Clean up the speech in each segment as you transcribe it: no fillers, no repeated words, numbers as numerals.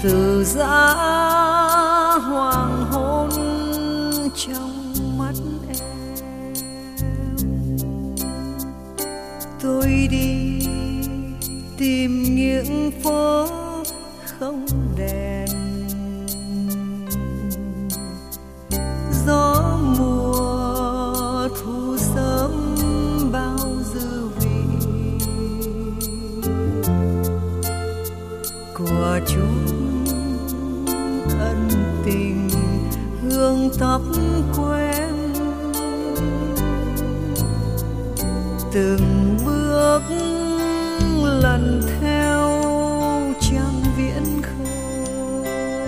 từ giã hoàng hôn trong mắt em. Tôi đi tìm những phố không đèn, gió mùa thu sớm bao dư vị của chúng ân tình hương tóc quen. Từng bước lần theo trăng viễn khơi,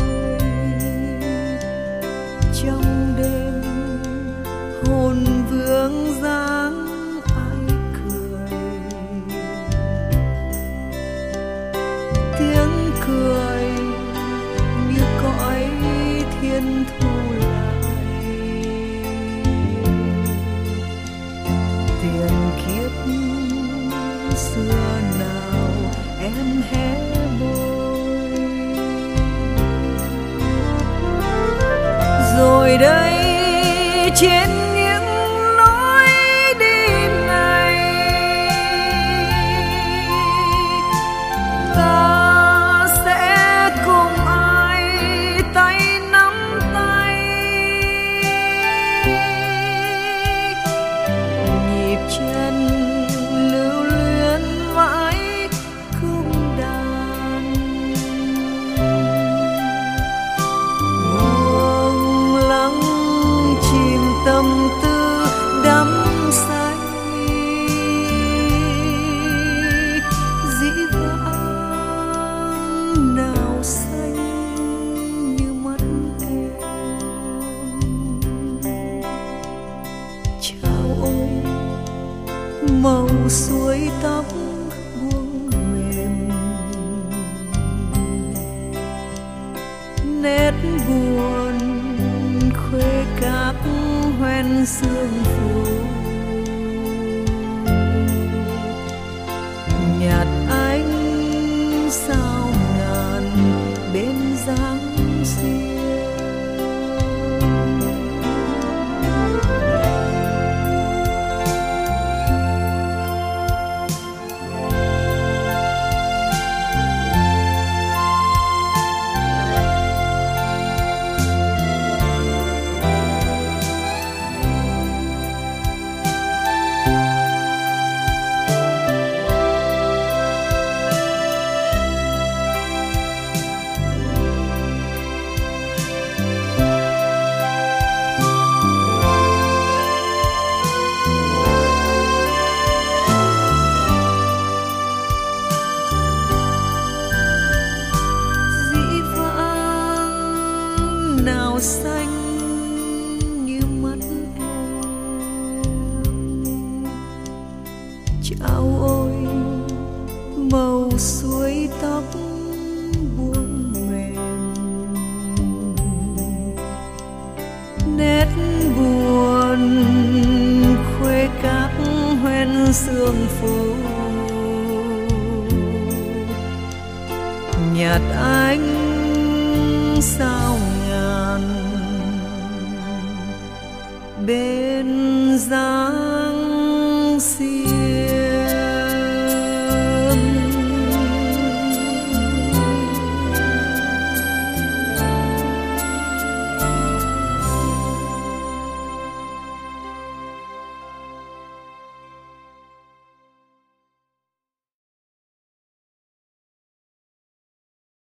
trong đêm hồn vương dáng ai cười, tiếng cười như cõi thiên thu lại. Tiền kiếp xưa nào em hé môi, rồi đây trên những lối đi này ta sẽ cùng ai tay nắm tay, nhịp chân lưu luyến mãi cung đàn. Buông lắng chìm tâm tư đắm say, dĩ vãng nào xanh như mắt em. Chào ôi màu suối tóc buông mềm, nét buồn khuê các hoen sương phủ, nhạt ánh sao ngàn bên dáng xiêu. Nào xanh như mắt em. Chào ôi màu suối tóc buông mềm, nét buồn khuê các hoen sương phủ, nhạt ánh sao ngàn bên dáng xiêu.